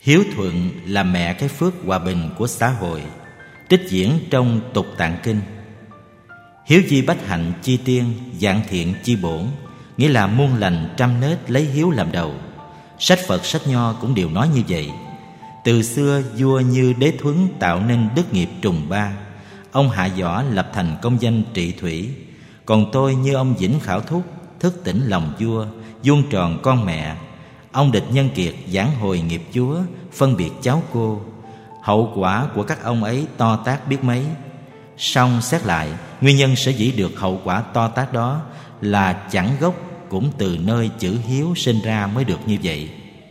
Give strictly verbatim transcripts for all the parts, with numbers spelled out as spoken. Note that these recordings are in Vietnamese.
Hiếu thuận là mẹ cái phước hòa bình của xã hội. Trích diễn trong Tục Tạng Kinh. Hiếu chi bách hạnh chi tiên, dạng thiện chi bổn, nghĩa là muôn lành trăm nết lấy hiếu làm đầu. Sách Phật, sách Nho cũng đều nói như vậy. Từ xưa vua Như Đế Thuấn tạo nên đức nghiệp trùng ba. Ông hạ võ lập thành công danh trị thủy. Còn tôi như ông Vĩnh Khảo Thúc, thức tỉnh lòng vua, vuông tròn con mẹ. Ông Địch Nhân Kiệt giảng hồi nghiệp chúa, phân biệt cháu cô. Hậu quả của các ông ấy to tát biết mấy. Song xét lại, nguyên nhân sở dĩ được hậu quả to tát đó là chẳng gốc cũng từ nơi chữ hiếu sinh ra mới được như vậy.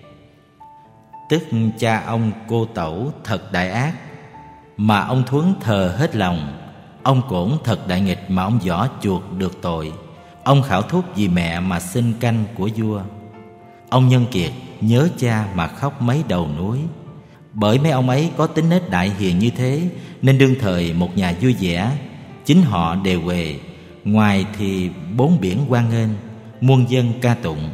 Tức cha ông cô Tẩu thật đại ác, mà ông Thuấn thờ hết lòng. Ông Cổn thật đại nghịch, mà ông Võ chuộc được tội. Ông Khảo Thúc vì mẹ mà xin canh của vua. Ông Nhân Kiệt nhớ cha mà khóc mấy đầu núi. Bởi mấy ông ấy có tính nết đại hiền như thế, nên đương thời một nhà vui vẻ. Chính họ đều huề, ngoài thì bốn biển hoan nghênh, muôn dân ca tụng.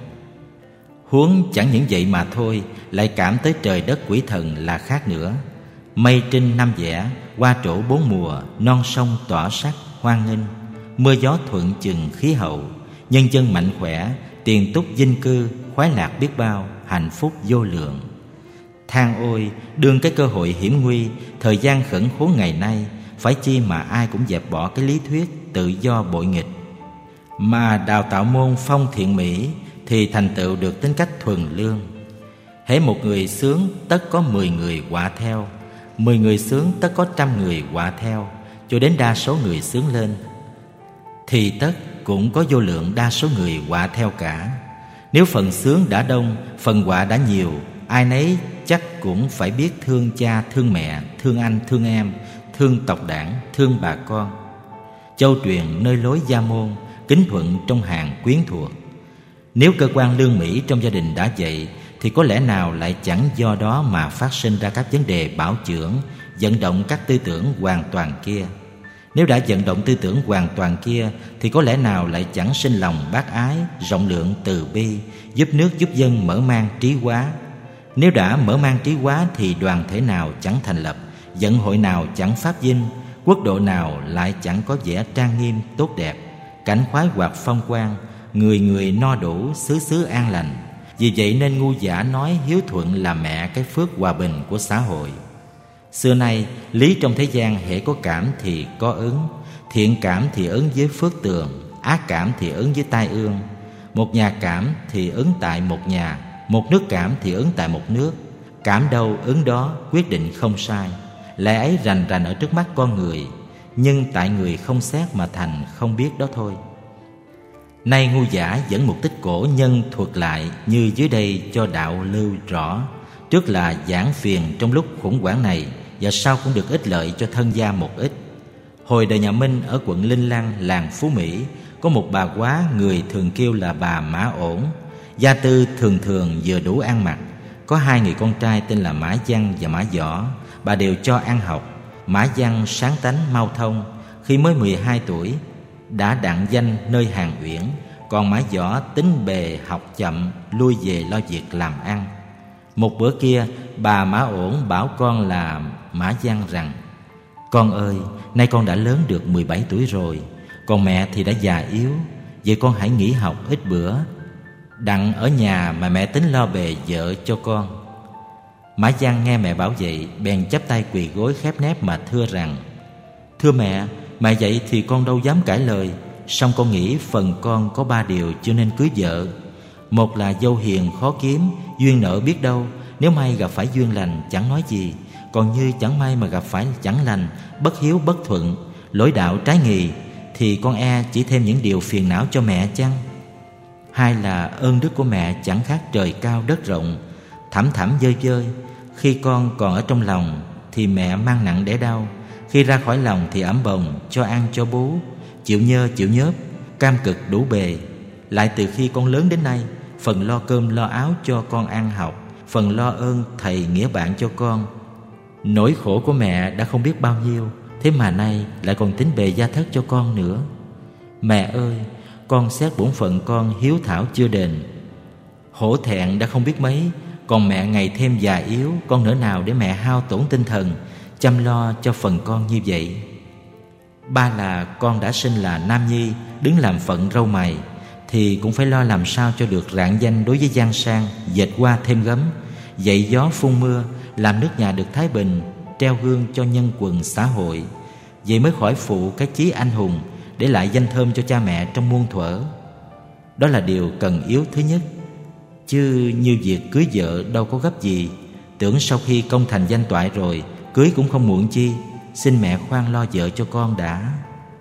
Huống chẳng những vậy mà thôi, lại cảm tới trời đất quỷ thần là khác nữa. Mây trinh năm vẻ, hoa trổ bốn mùa, non sông tỏa sắc hoan nghênh. Mưa gió thuận chừng khí hậu, nhân dân mạnh khỏe, tiền túc dinh cư, khoái lạc biết bao, hạnh phúc vô lượng. Than ôi, đương cái cơ hội hiểm nguy, thời gian khẩn khốn ngày nay, phải chi mà ai cũng dẹp bỏ cái lý thuyết tự do bội nghịch, mà đào tạo môn phong thiện mỹ, thì thành tựu được tính cách thuần lương. Hễ một người sướng tất có mười người họa theo, mười người sướng tất có trăm người họa theo, cho đến đa số người sướng lên, thì tất cũng có vô lượng đa số người họa theo cả. Nếu phần sướng đã đông, phần họa đã nhiều, ai nấy chắc cũng phải biết thương cha, thương mẹ, thương anh, thương em, thương tộc đảng, thương bà con. Châu truyền nơi lối gia môn, kính thuận trong hàng quyến thuộc. Nếu cơ quan lương mỹ trong gia đình đã vậy, thì có lẽ nào lại chẳng do đó mà phát sinh ra các vấn đề bảo chưởng, vận động các tư tưởng hoàn toàn kia. Nếu đã vận động tư tưởng hoàn toàn kia, thì có lẽ nào lại chẳng sinh lòng bác ái, rộng lượng từ bi, giúp nước giúp dân mở mang trí hóa. Nếu đã mở mang trí hóa, thì đoàn thể nào chẳng thành lập, vận hội nào chẳng phát vinh, quốc độ nào lại chẳng có vẻ trang nghiêm tốt đẹp, cảnh khoái hoạt phong quang, người người no đủ, xứ xứ an lành. Vì vậy nên ngu giả nói hiếu thuận là mẹ cái phước hòa bình của xã hội. Xưa nay, lý trong thế gian hễ có cảm thì có ứng. Thiện cảm thì ứng với phước tường, ác cảm thì ứng với tai ương. Một nhà cảm thì ứng tại một nhà, một nước cảm thì ứng tại một nước. Cảm đâu ứng đó, quyết định không sai. Lẽ ấy rành rành ở trước mắt con người, nhưng tại người không xét mà thành không biết đó thôi. Nay ngu giả dẫn một tích cổ nhân thuật lại như dưới đây cho đạo lưu rõ. Trước là giảng phiền trong lúc khủng hoảng này, và sau cũng được ích lợi cho thân gia một ít. Hồi đời nhà Minh ở quận Linh Lăng, làng Phú Mỹ, có một bà quá người thường kêu là bà Mã Ổn. Gia tư thường thường vừa đủ ăn mặc. Có hai người con trai tên là Mã Văn và Mã Võ. Bà đều cho ăn học. Mã Văn sáng tánh mau thông, khi mới mười hai tuổi đã đặng danh nơi Hàn Uyển. Còn Mã Võ tính bề học chậm, lui về lo việc làm ăn. Một bữa kia, bà Mã Ổn bảo con là Mã Văn rằng: "Con ơi, nay con đã lớn được mười bảy tuổi rồi, còn mẹ thì đã già yếu. Vậy con hãy nghỉ học ít bữa, đặng ở nhà mà mẹ tính lo bề vợ cho con." Mã Văn nghe mẹ bảo vậy, bèn chắp tay quỳ gối khép nép mà thưa rằng: "Thưa mẹ, mẹ vậy thì con đâu dám cãi lời. Song con nghĩ phần con có ba điều chưa nên cưới vợ. Một là dâu hiền khó kiếm, duyên nợ biết đâu. Nếu may gặp phải duyên lành chẳng nói gì, còn như chẳng may mà gặp phải chẳng lành, bất hiếu bất thuận, lỗi đạo trái nghì, thì con e chỉ thêm những điều phiền não cho mẹ chăng? Hai là ơn đức của mẹ chẳng khác trời cao đất rộng, thẳm thẳm vơi vơi. Khi con còn ở trong lòng thì mẹ mang nặng đẻ đau, khi ra khỏi lòng thì ẵm bồng, cho ăn cho bú, chịu nhơ chịu nhớp, cam cực đủ bề. Lại từ khi con lớn đến nay, phần lo cơm lo áo cho con ăn học, phần lo ơn thầy nghĩa bạn cho con. Nỗi khổ của mẹ đã không biết bao nhiêu, thế mà nay lại còn tính bề gia thất cho con nữa. Mẹ ơi, con xét bổn phận con hiếu thảo chưa đền. Hổ thẹn đã không biết mấy, Còn mẹ ngày thêm già yếu, con nỡ nào để mẹ hao tổn tinh thần chăm lo cho phần con như vậy. Ba là con đã sinh là nam nhi, đứng làm phận râu mày, thì cũng phải lo làm sao cho được rạng danh đối với gian sang, dệt hoa thêm gấm, dậy gió phun mưa, làm nước nhà được thái bình, treo gương cho nhân quần xã hội. Vậy mới khỏi phụ cái chí anh hùng, để lại danh thơm cho cha mẹ trong muôn thuở. Đó là điều cần yếu thứ nhất. Chứ như việc cưới vợ đâu có gấp gì. Tưởng sau khi công thành danh toại rồi, cưới cũng không muộn chi. Xin mẹ khoan lo vợ cho con đã.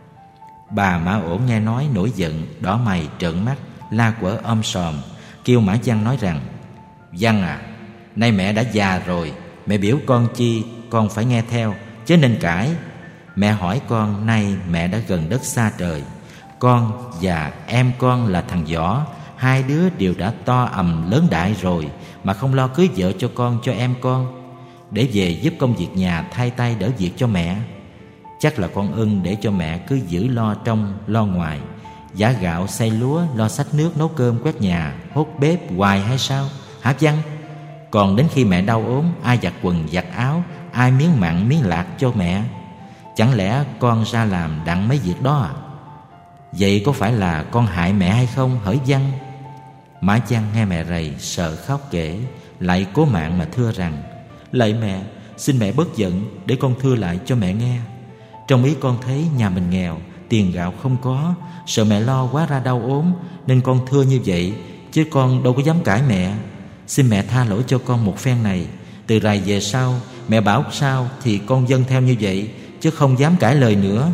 Bà Mã Ổn nghe nói nổi giận, đỏ mày trợn mắt, la quở om sòm, kêu Mã Văn nói rằng: Văn à, nay mẹ đã già rồi, mẹ biểu con chi con phải nghe theo, chứ nên cãi. Mẹ hỏi con, nay mẹ đã gần đất xa trời, con và em con là thằng Võ, hai đứa đều đã to ầm lớn đại rồi, mà không lo cưới vợ cho con cho em con, để về giúp công việc nhà, thay tay đỡ việc cho mẹ. Chắc là con ưng để cho mẹ cứ giữ lo trong lo ngoài, giã gạo xay lúa, lo xách nước nấu cơm quét nhà, hốt bếp hoài hay sao hả Văn? Còn đến khi mẹ đau ốm, ai giặt quần giặt áo, ai miếng mặn miếng lạc cho mẹ? Chẳng lẽ con ra làm đặng mấy việc đó à? Vậy có phải là con hại mẹ hay không hỡi Văn? Mã Văn nghe mẹ rầy, sợ khóc kể, lại cố mạng mà thưa rằng: Lạy mẹ, xin mẹ bớt giận, để con thưa lại cho mẹ nghe. Trong ý con thấy nhà mình nghèo, tiền gạo không có, sợ mẹ lo quá ra đau ốm, nên con thưa như vậy, chứ con đâu có dám cãi mẹ. Xin mẹ tha lỗi cho con một phen này. Từ rày về sau, mẹ bảo sao thì con dâng theo như vậy, chứ không dám cãi lời nữa.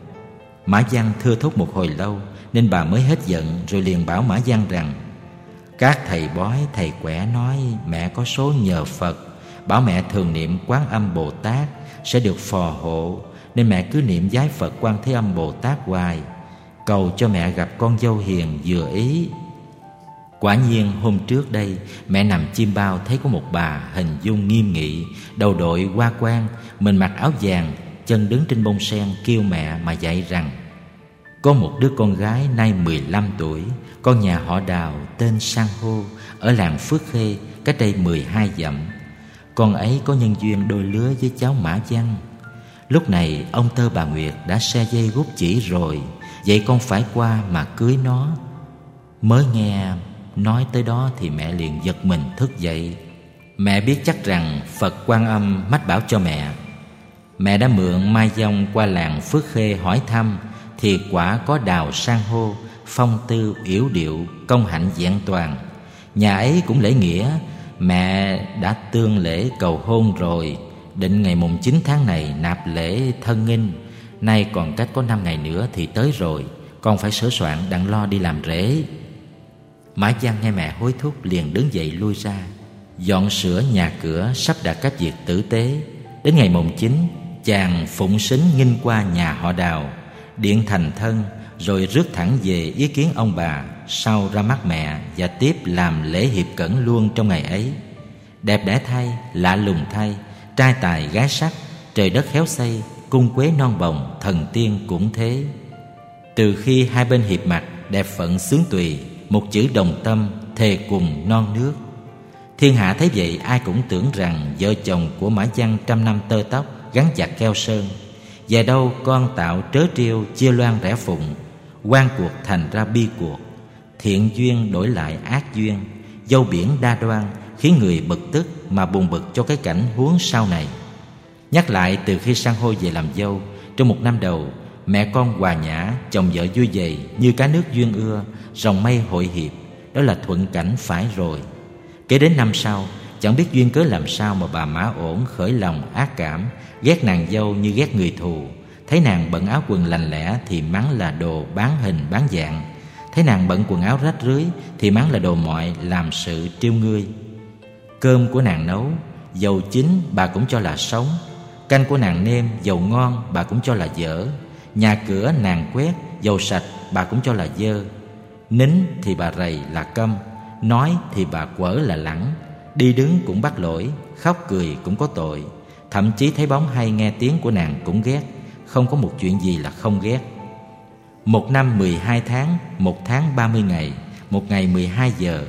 Mã Văn thưa thúc một hồi lâu, nên bà mới hết giận, rồi liền bảo Mã Văn rằng: Các thầy bói, thầy quẻ nói mẹ có số nhờ Phật, bảo mẹ thường niệm Quán Âm Bồ Tát sẽ được phò hộ, nên mẹ cứ niệm vái Phật Quan Thế Âm Bồ Tát hoài, cầu cho mẹ gặp con dâu hiền vừa ý. Quả nhiên hôm trước đây, mẹ nằm chim bao thấy có một bà hình dung nghiêm nghị, đầu đội hoa quan, mình mặc áo vàng, chân đứng trên bông sen, kêu mẹ mà dạy rằng: Có một đứa con gái nay mười lăm tuổi, con nhà họ Đào tên San Hô, ở làng Phước Khê, cách đây mười hai dặm. Con ấy có nhân duyên đôi lứa với cháu Mã Văn. Lúc này ông Tơ bà Nguyệt đã xe dây gút chỉ rồi, vậy con phải qua mà cưới nó. Mới nghe nói tới đó thì mẹ liền giật mình thức dậy. Mẹ biết chắc rằng Phật Quan Âm mách bảo cho mẹ. Mẹ đã mượn Mai Dông qua làng Phước Khê hỏi thăm, thì quả có Đào San Hô, phong tư yểu điệu, công hạnh vẹn toàn. Nhà ấy cũng lễ nghĩa, mẹ đã tương lễ cầu hôn rồi, định ngày mùng chín tháng này nạp lễ thân nghinh. Nay còn cách có năm ngày nữa thì tới rồi, con phải sửa soạn đặng lo đi làm rễ. Mã Văn nghe mẹ hối thúc, liền đứng dậy lui ra, dọn sửa nhà cửa, sắp đặt các việc tử tế. Đến ngày mùng chín, chàng phụng sính nghinh qua nhà họ Đào, điện thành thân, rồi rước thẳng về ý kiến ông bà, sau ra mắt mẹ và tiếp làm lễ hiệp cẩn luôn trong ngày ấy. Đẹp đẽ thay, lạ lùng thay, trai tài gái sắc, trời đất khéo xây, cung quế non bồng, thần tiên cũng thế. Từ khi hai bên hiệp mặt, đẹp phận xướng tùy, một chữ đồng tâm, thề cùng non nước. Thiên hạ thấy vậy, ai cũng tưởng rằng vợ chồng của Mã Văn trăm năm tơ tóc, gắn chặt keo sơn. Về đâu con tạo trớ trêu, chia loan rẽ phụng, quan cuộc thành ra bi cuộc, thiện duyên đổi lại ác duyên, dâu biển đa đoan, khiến người bực tức mà buồn bực cho cái cảnh huống sau này. Nhắc lại từ khi San Hô về làm dâu, trong một năm đầu, mẹ con hòa nhã, chồng vợ vui vầy như cá nước duyên ưa, rồng mây hội hiệp, đó là thuận cảnh phải rồi. Kế đến năm sau, chẳng biết duyên cớ làm sao mà bà Mã Ổn khởi lòng ác cảm, ghét nàng dâu như ghét người thù. Thấy nàng bận áo quần lành lẽ thì mắng là đồ bán hình bán dạng, thấy nàng bận quần áo rách rưới thì mắng là đồ mọi làm sự trêu ngươi. Cơm của nàng nấu, dầu chín bà cũng cho là sống, canh của nàng nêm, dầu ngon bà cũng cho là dở, nhà cửa nàng quét, dầu sạch bà cũng cho là dơ. Nín thì bà rầy là câm, nói thì bà quở là lẳng, đi đứng cũng bắt lỗi, khóc cười cũng có tội. Thậm chí thấy bóng hay nghe tiếng của nàng cũng ghét, không có một chuyện gì là không ghét. Một năm mười hai tháng, một tháng ba mươi ngày, một ngày mười hai giờ,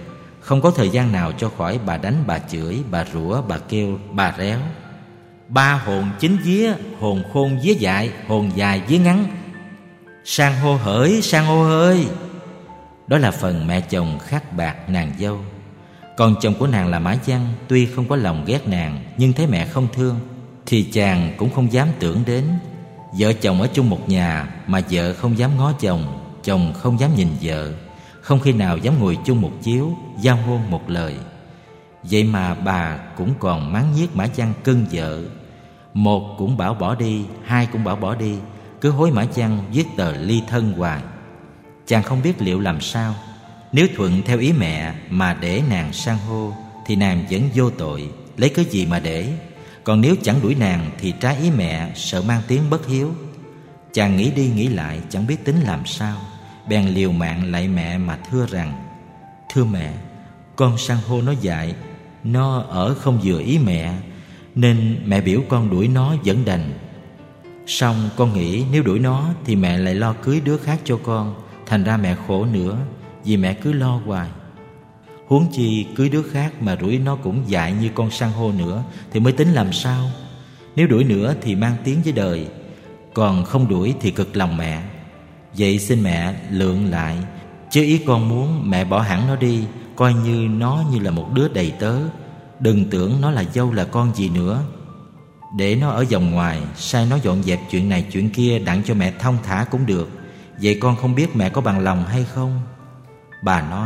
Không có thời gian nào cho khỏi bà đánh, bà chửi, bà rủa, bà kêu, bà réo. Ba hồn chính vía, hồn khôn vía dại, hồn dài vía ngắn. San hô hỡi, san hô ơi. Đó là phần mẹ chồng khát bạc nàng dâu. Còn chồng của nàng là Mã Văn, tuy không có lòng ghét nàng, nhưng thấy mẹ không thương thì chàng cũng không dám tưởng đến. Vợ chồng ở chung một nhà mà vợ không dám ngó chồng, chồng không dám nhìn vợ, không khi nào dám ngồi chung một chiếu, giao hôn một lời. Vậy mà bà cũng còn mắng nhiếc Mã Văn cưng vợ. Một cũng bảo bỏ đi, hai cũng bảo bỏ đi, cứ hối Mã Văn viết tờ ly thân hoài. Chàng không biết liệu làm sao. Nếu thuận theo ý mẹ mà để nàng san hô thì nàng vẫn vô tội, lấy cái gì mà để. Còn nếu chẳng đuổi nàng thì trái ý mẹ, sợ mang tiếng bất hiếu. Chàng nghĩ đi nghĩ lại chẳng biết tính làm sao, bèn liều mạng lạy mẹ mà thưa rằng: Thưa mẹ, con san hô nó dại, nó ở không vừa ý mẹ, nên mẹ biểu con đuổi nó vẫn đành. Xong con nghĩ nếu đuổi nó thì mẹ lại lo cưới đứa khác cho con, thành ra mẹ khổ nữa, vì mẹ cứ lo hoài. Huống chi cưới đứa khác mà đuổi nó cũng dại như con san hô nữa thì mới tính làm sao. Nếu đuổi nữa thì mang tiếng với đời, còn không đuổi thì cực lòng mẹ. Vậy xin mẹ lượng lại, chứ ý con muốn mẹ bỏ hẳn nó đi, coi như nó như là một đứa đầy tớ. Đừng tưởng nó là dâu là con gì nữa. Để nó ở vòng ngoài, sai nó dọn dẹp chuyện này chuyện kia, đặng cho mẹ thông thả cũng được. Vậy con không biết mẹ có bằng lòng hay không? Bà nói: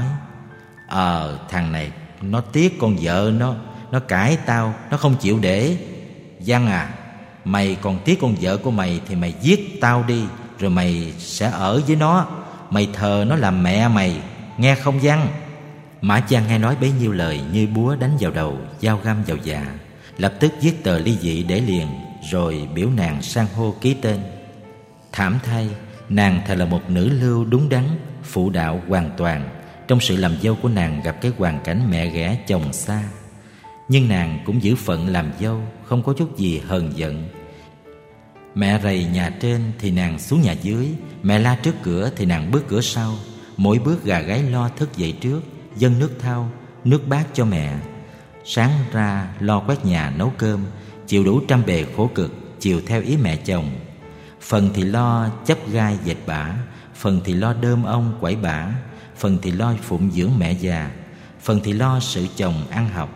Ờ thằng này nó tiếc con vợ nó, nó cãi tao, nó không chịu để. Văn à, mày còn tiếc con vợ của mày thì mày giết tao đi, rồi mày sẽ ở với nó. Mày thờ nó làm mẹ mày, nghe không Văn? Mã Văn nghe nói bấy nhiêu lời như búa đánh vào đầu, dao găm vào dạ. Lập tức viết tờ ly dị để liền, rồi biểu nàng san hô ký tên. Thảm thay, nàng thật là một nữ lưu đúng đắn, phụ đạo hoàn toàn. Trong sự làm dâu của nàng gặp cái hoàn cảnh mẹ ghẻ chồng xa, nhưng nàng cũng giữ phận làm dâu, không có chút gì hờn giận. Mẹ rầy nhà trên thì nàng xuống nhà dưới, mẹ la trước cửa thì nàng bước cửa sau. Mỗi bước gà gáy lo thức dậy trước, dâng nước thau, nước bát cho mẹ. Sáng ra lo quét nhà nấu cơm, chịu đủ trăm bề khổ cực, chiều theo ý mẹ chồng. Phần thì lo chấp gai dệt bả, phần thì lo đơm ong quẩy bả, phần thì lo phụng dưỡng mẹ già, phần thì lo sự chồng ăn học.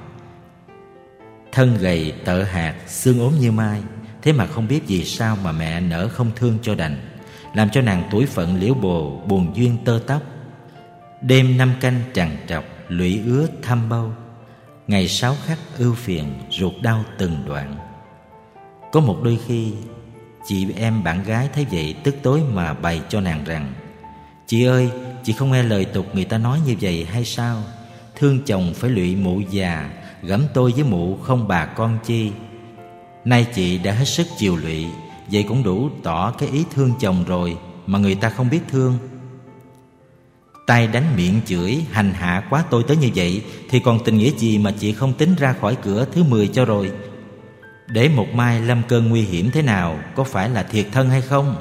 Thân gầy tợ hạt, xương ốm như mai, thế mà không biết vì sao mà mẹ nỡ không thương cho đành, làm cho nàng tuổi phận liễu bồ, buồn duyên tơ tóc. Đêm năm canh trằn trọc, lụy ứa thăm bâu, ngày sáu khắc ưu phiền, ruột đau từng đoạn. Có một đôi khi, chị em bạn gái thấy vậy tức tối mà bày cho nàng rằng: Chị ơi, chị không nghe lời tục người ta nói như vậy hay sao? Thương chồng phải lụy mụ già, gẫm tôi với mụ không bà con chi. Nay chị đã hết sức chiều lụy, vậy cũng đủ tỏ cái ý thương chồng rồi, mà người ta không biết thương. Tay đánh miệng chửi, hành hạ quá tôi tới như vậy, thì còn tình nghĩa gì mà chị không tính ra khỏi cửa thứ mười cho rồi? Để một mai lâm cơn nguy hiểm thế nào, có phải là thiệt thân hay không?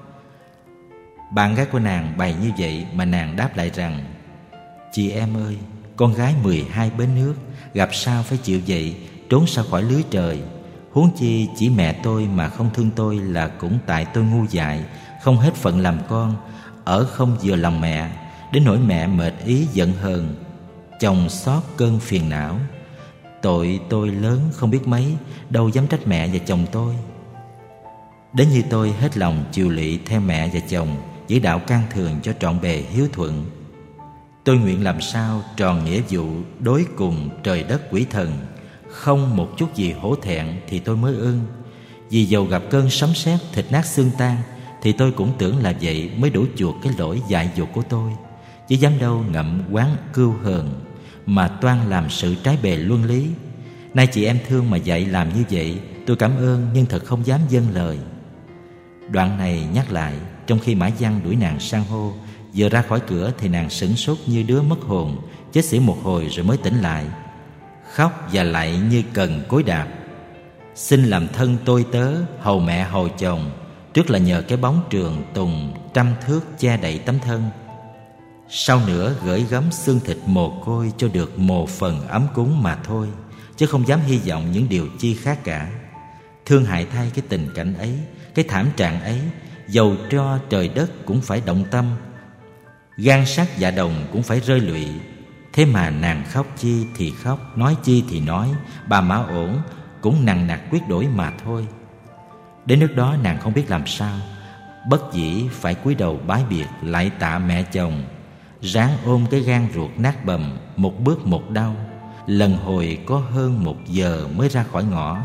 Bạn gái của nàng bày như vậy mà nàng đáp lại rằng: Chị em ơi, con gái mười hai bến nước, gặp sao phải chịu vậy, trốn sao khỏi lưới trời. Huống chi chỉ mẹ tôi mà không thương tôi là cũng tại tôi ngu dại, không hết phận làm con, ở không vừa lòng mẹ, đến nỗi mẹ mệt ý giận hờn, chồng xót cơn phiền não. Tội tôi lớn không biết mấy, đâu dám trách mẹ và chồng tôi. Đến như tôi hết lòng chiều lụy theo mẹ và chồng, giữ đạo can thường cho trọn bề hiếu thuận. Tôi nguyện làm sao tròn nghĩa vụ đối cùng trời đất quỷ thần, không một chút gì hổ thẹn thì tôi mới ưng. Vì dầu gặp cơn sấm sét thịt nát xương tan, thì tôi cũng tưởng là vậy mới đủ chuộc cái lỗi dại dột của tôi, chứ dám đâu ngậm quán cưu hờn mà toan làm sự trái bề luân lý. Nay chị em thương mà dạy làm như vậy, tôi cảm ơn nhưng thật không dám dâng lời. Đoạn này nhắc lại trong khi Mã Văn đuổi nàng san hô. Vừa ra khỏi cửa thì nàng sửng sốt như đứa mất hồn, chết xỉu một hồi rồi mới tỉnh lại, khóc và lạy như cần cối đạp: Xin làm thân tôi tớ, hầu mẹ hầu chồng, trước là nhờ cái bóng trường tùng trăm thước che đậy tấm thân. Sau nữa gửi gắm xương thịt mồ côi cho được một phần ấm cúng mà thôi, chứ không dám hy vọng những điều chi khác cả. Thương hại thay cái tình cảnh ấy, cái thảm trạng ấy, dầu cho trời đất cũng phải động tâm, gan sắt dạ đồng cũng phải rơi lụy. Thế mà nàng khóc chi thì khóc, nói chi thì nói, bà Mã Ổn cũng nằng nặc quyết đổi mà thôi. Đến nước đó nàng không biết làm sao, bất dĩ phải cúi đầu bái biệt lại tạ mẹ chồng, ráng ôm cái gan ruột nát bầm, một bước một đau. Lần hồi có hơn một giờ mới ra khỏi ngõ,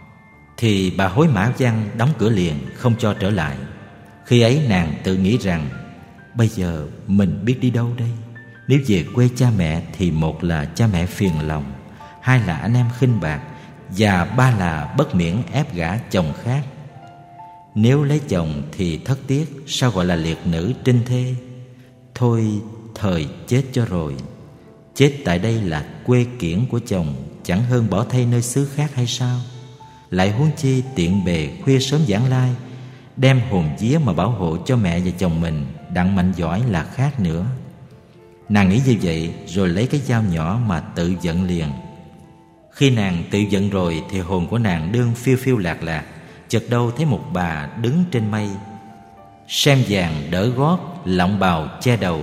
thì bà hối Mã Văn đóng cửa liền, không cho trở lại. Khi ấy nàng tự nghĩ rằng, bây giờ mình biết đi đâu đây? Nếu về quê cha mẹ thì một là cha mẹ phiền lòng, hai là anh em khinh bạc, và ba là bất miễn ép gả chồng khác. Nếu lấy chồng thì thất tiếc, sao gọi là liệt nữ trinh thê? Thôi thời chết cho rồi. Chết tại đây là quê kiển của chồng, chẳng hơn bỏ thay nơi xứ khác hay sao? Lại huống chi tiện bề khuya sớm vãng lai, đem hồn vía mà bảo hộ cho mẹ và chồng mình, đặng mạnh giỏi là khác nữa. Nàng nghĩ như vậy rồi lấy cái dao nhỏ mà tự giận liền. Khi nàng tự giận rồi thì hồn của nàng đương phiêu phiêu lạc lạc, chợt đâu thấy một bà đứng trên mây, sem vàng đỡ gót, lọng bào che đầu,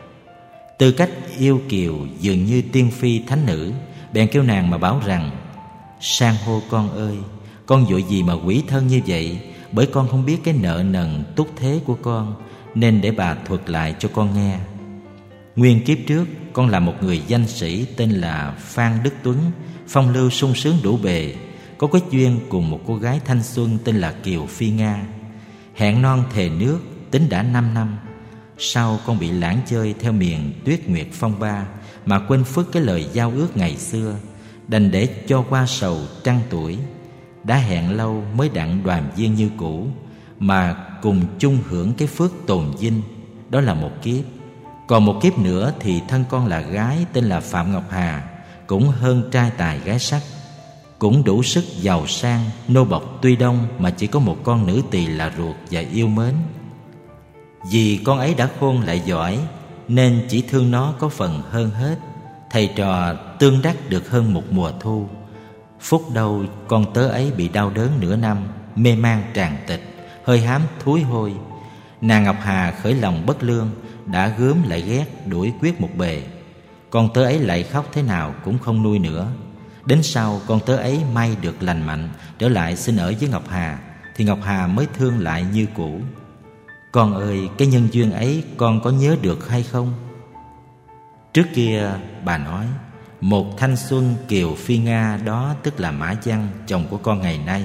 tư cách yêu kiều dường như tiên phi thánh nữ. Bèn kêu nàng mà bảo rằng, san hô con ơi, con vội gì mà quỷ thân như vậy? Bởi con không biết cái nợ nần túc thế của con, nên để bà thuật lại cho con nghe. Nguyên kiếp trước con là một người danh sĩ tên là Phan Đức Tuấn, phong lưu sung sướng đủ bề, có kết duyên cùng một cô gái thanh xuân tên là Kiều Phi Nga. Hẹn non thề nước, tính đã năm năm. Sau con bị lãng chơi theo miền tuyết nguyệt phong ba, mà quên phước cái lời giao ước ngày xưa, đành để cho qua sầu trăng tuổi. Đã hẹn lâu mới đặng đoàn viên như cũ, mà cùng chung hưởng cái phước tồn vinh. Đó là một kiếp. Còn một kiếp nữa thì thân con là gái tên là Phạm Ngọc Hà, cũng hơn trai tài gái sắc, cũng đủ sức giàu sang, nô bộc tuy đông, mà chỉ có một con nữ tỳ là ruột và yêu mến. Vì con ấy đã khôn lại giỏi, nên chỉ thương nó có phần hơn hết. Thầy trò tương đắc được hơn một mùa thu. Phút đâu con tớ ấy bị đau đớn nửa năm, mê man tràn tịch, hơi hám thúi hôi. Nàng Ngọc Hà khởi lòng bất lương, đã gớm lại ghét, đuổi quyết một bề. Con tớ ấy lại khóc thế nào cũng không nuôi nữa. Đến sau con tớ ấy may được lành mạnh, trở lại xin ở với Ngọc Hà, thì Ngọc Hà mới thương lại như cũ. Con ơi, cái nhân duyên ấy con có nhớ được hay không? Trước kia bà nói, một thanh xuân Kiều Phi Nga đó tức là Mã Văn, chồng của con ngày nay.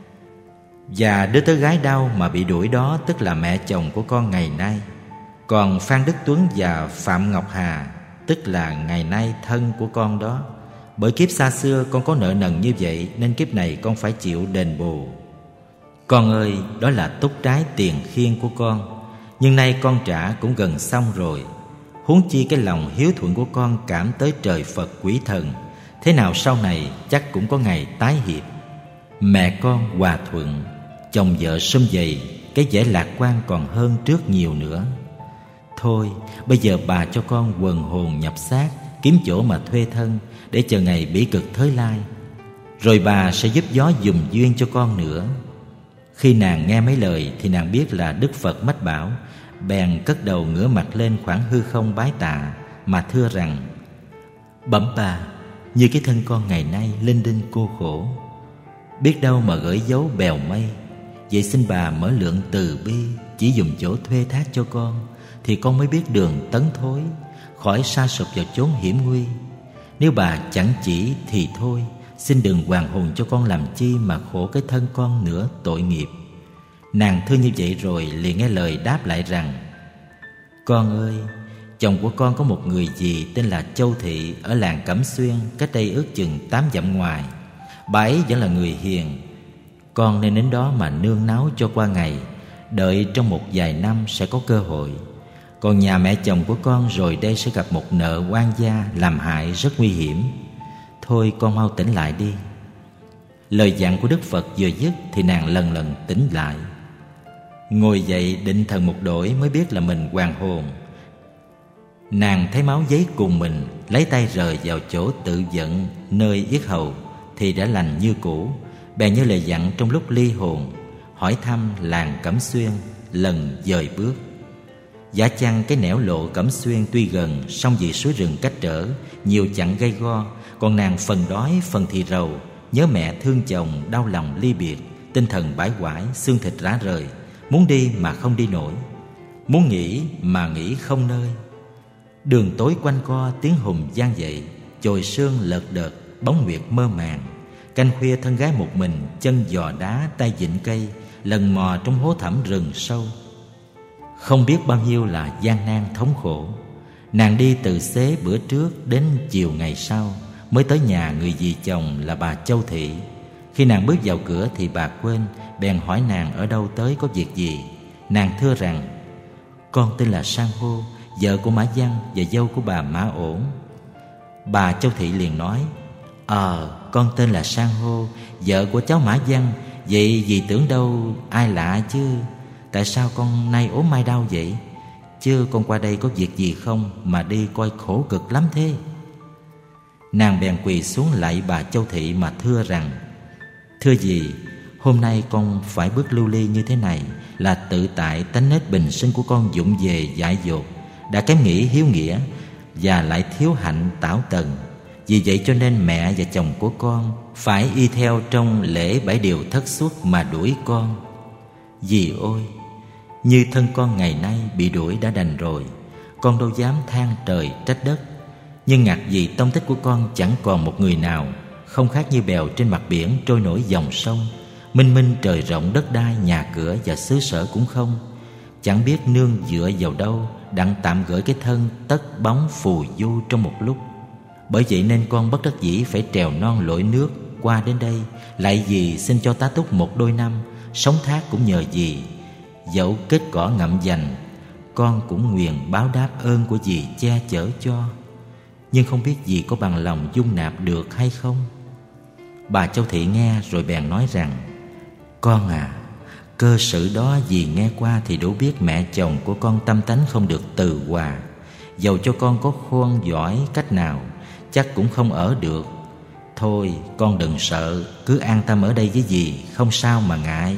Và đứa tớ gái đau mà bị đuổi đó tức là mẹ chồng của con ngày nay. Còn Phan Đức Tuấn và Phạm Ngọc Hà tức là ngày nay thân của con đó. Bởi kiếp xa xưa con có nợ nần như vậy, nên kiếp này con phải chịu đền bù. Con ơi, đó là túc trái tiền khiên của con, nhưng nay con trả cũng gần xong rồi. Huống chi cái lòng hiếu thuận của con cảm tới trời Phật quỷ thần, thế nào sau này chắc cũng có ngày tái hiệp. Mẹ con hòa thuận, chồng vợ sum vầy, cái vẻ lạc quan còn hơn trước nhiều nữa. Thôi, bây giờ bà cho con quần hồn nhập xác, kiếm chỗ mà thuê thân, để chờ ngày bỉ cực thới lai. Rồi bà sẽ giúp gió dùm duyên cho con nữa. Khi nàng nghe mấy lời thì nàng biết là Đức Phật mách bảo, bèn cất đầu ngửa mặt lên khoảng hư không bái tạ, mà thưa rằng: Bẩm bà, như cái thân con ngày nay linh đinh cô khổ, biết đâu mà gửi dấu bèo mây. Vậy xin bà mở lượng từ bi, chỉ dùng chỗ thuê thác cho con, thì con mới biết đường tấn thối, khỏi sa sụp vào chốn hiểm nguy. Nếu bà chẳng chỉ thì thôi, xin đừng hoàn hồn cho con làm chi mà khổ cái thân con nữa tội nghiệp. Nàng thưa như vậy rồi liền nghe lời đáp lại rằng: Con ơi, chồng của con có một người dì tên là Châu Thị ở làng Cẩm Xuyên, cách đây ước chừng tám dặm ngoài. Bà ấy vẫn là người hiền. Con nên đến đó mà nương náu cho qua ngày, đợi trong một vài năm sẽ có cơ hội. Còn nhà mẹ chồng của con rồi đây sẽ gặp một nợ oan gia làm hại rất nguy hiểm. Thôi con mau tỉnh lại đi. Lời dặn của Đức Phật vừa dứt thì nàng lần lần tỉnh lại. Ngồi dậy định thần một đổi mới biết là mình hoàn hồn. Nàng thấy máu giấy cùng mình, lấy tay rời vào chỗ tự giận nơi yết hầu thì đã lành như cũ. Bèn như lời dặn trong lúc ly hồn, hỏi thăm làng Cẩm Xuyên, lần dời bước. Giả chăng cái nẻo lộ Cẩm Xuyên tuy gần, song vì suối rừng cách trở, nhiều chặng gây go. Còn nàng phần đói phần thì rầu, nhớ mẹ thương chồng, đau lòng ly biệt, tinh thần bãi quải, xương thịt rã rời, muốn đi mà không đi nổi, muốn nghỉ mà nghỉ không nơi. Đường tối quanh co, tiếng hùng vang dậy, chồi sương lợt đợt, bóng nguyệt mơ màng. Canh khuya thân gái một mình, chân giò đá tay vịn cây, lần mò trong hố thẳm rừng sâu. Không biết bao nhiêu là gian nan thống khổ. Nàng đi từ xế bữa trước đến chiều ngày sau mới tới nhà người dì chồng là bà Châu Thị. Khi nàng bước vào cửa thì bà quên, bèn hỏi nàng ở đâu tới, có việc gì. Nàng thưa rằng: con tên là San Hô, vợ của Mã Văn và dâu của bà Mã Ổn. Bà Châu Thị liền nói: Ờ, con tên là San Hô, vợ của cháu Mã Văn. Vậy dì tưởng đâu ai lạ chứ. Tại sao con nay ốm mai đau vậy? Chứ con qua đây có việc gì không mà đi coi khổ cực lắm thế? Nàng bèn quỳ xuống lạy bà Châu Thị mà thưa rằng: thưa dì, hôm nay con phải bước lưu ly như thế này là tự tại tánh nết bình sinh của con vụng về dại dột, đã kém nghĩ hiếu nghĩa và lại thiếu hạnh tảo tần. Vì vậy cho nên mẹ và chồng của con phải y theo trong lễ bảy điều thất xuất mà đuổi con. Dì ôi, như thân con ngày nay bị đuổi đã đành rồi, con đâu dám than trời trách đất. Nhưng ngặt vì tông tích của con chẳng còn một người nào, không khác như bèo trên mặt biển trôi nổi dòng sông. Minh minh trời rộng đất đai, nhà cửa và xứ sở cũng không. Chẳng biết nương dựa vào đâu, đặng tạm gửi cái thân tất bóng phù du trong một lúc. Bởi vậy nên con bất đắc dĩ phải trèo non lội nước qua đến đây. Lại dì xin cho tá túc một đôi năm, sống thác cũng nhờ dì. Dẫu kết cỏ ngậm dành, con cũng nguyện báo đáp ơn của dì che chở cho. Nhưng không biết dì có bằng lòng dung nạp được hay không? Bà Châu Thị nghe rồi bèn nói rằng: con à, cơ sự đó dì nghe qua thì đủ biết mẹ chồng của con tâm tánh không được từ hòa. Dầu cho con có khôn giỏi cách nào, chắc cũng không ở được. Thôi con đừng sợ, cứ an tâm ở đây với dì, không sao mà ngại.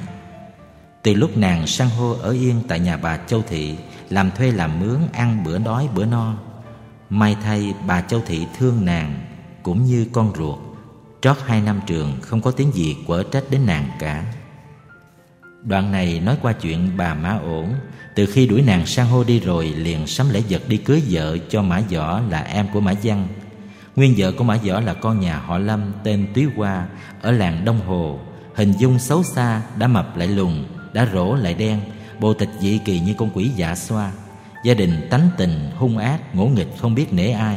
Từ lúc nàng San Hô ở yên tại nhà bà Châu Thị, làm thuê làm mướn, ăn bữa đói bữa no. May thay bà Châu Thị thương nàng cũng như con ruột. Trót hai năm trường không có tiếng gì quở trách đến nàng cả. Đoạn này nói qua chuyện bà Mã Ổn. Từ khi đuổi nàng San Hô đi rồi, liền sắm lễ vật đi cưới vợ cho Mã Võ là em của Mã Văn. Nguyên vợ của Mã Võ là con nhà họ Lâm tên Túy Hoa ở làng Đông Hồ. Hình dung xấu xa, đã mập lại lùn, đã rỗ lại đen, bộ tịch dị kỳ như con quỷ dạ xoa. Gia đình tánh tình hung ác, ngỗ nghịch không biết nể ai.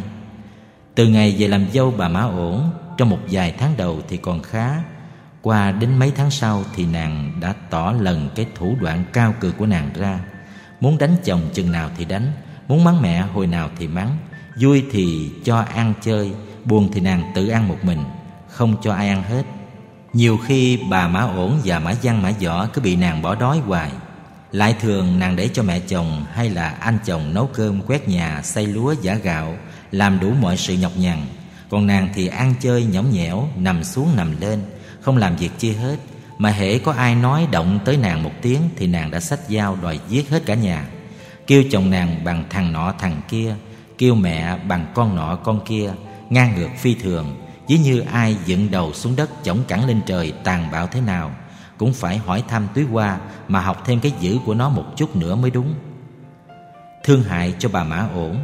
Từ ngày về làm dâu bà Mã Ổn, trong một vài tháng đầu thì còn khá. Qua đến mấy tháng sau thì nàng đã tỏ lần cái thủ đoạn cao cường của nàng ra. Muốn đánh chồng chừng nào thì đánh, muốn mắng mẹ hồi nào thì mắng. Vui thì cho ăn chơi, buồn thì nàng tự ăn một mình, không cho ai ăn hết. Nhiều khi bà Mã Ổn và Mã Văn Mã Võ cứ bị nàng bỏ đói hoài. Lại thường nàng để cho mẹ chồng hay là anh chồng nấu cơm, quét nhà, xay lúa, giã gạo, làm đủ mọi sự nhọc nhằn. Còn nàng thì ăn chơi nhõng nhẽo, nằm xuống nằm lên, không làm việc chi hết. Mà hễ có ai nói động tới nàng một tiếng thì nàng đã xách dao đòi giết hết cả nhà. Kêu chồng nàng bằng thằng nọ thằng kia, kêu mẹ bằng con nọ con kia, ngang ngược phi thường. Ví như ai dựng đầu xuống đất chổng cẳng lên trời, tàn bạo thế nào cũng phải hỏi thăm Túy Hoa mà học thêm cái dữ của nó một chút nữa mới đúng. Thương hại cho bà Mã Ổn.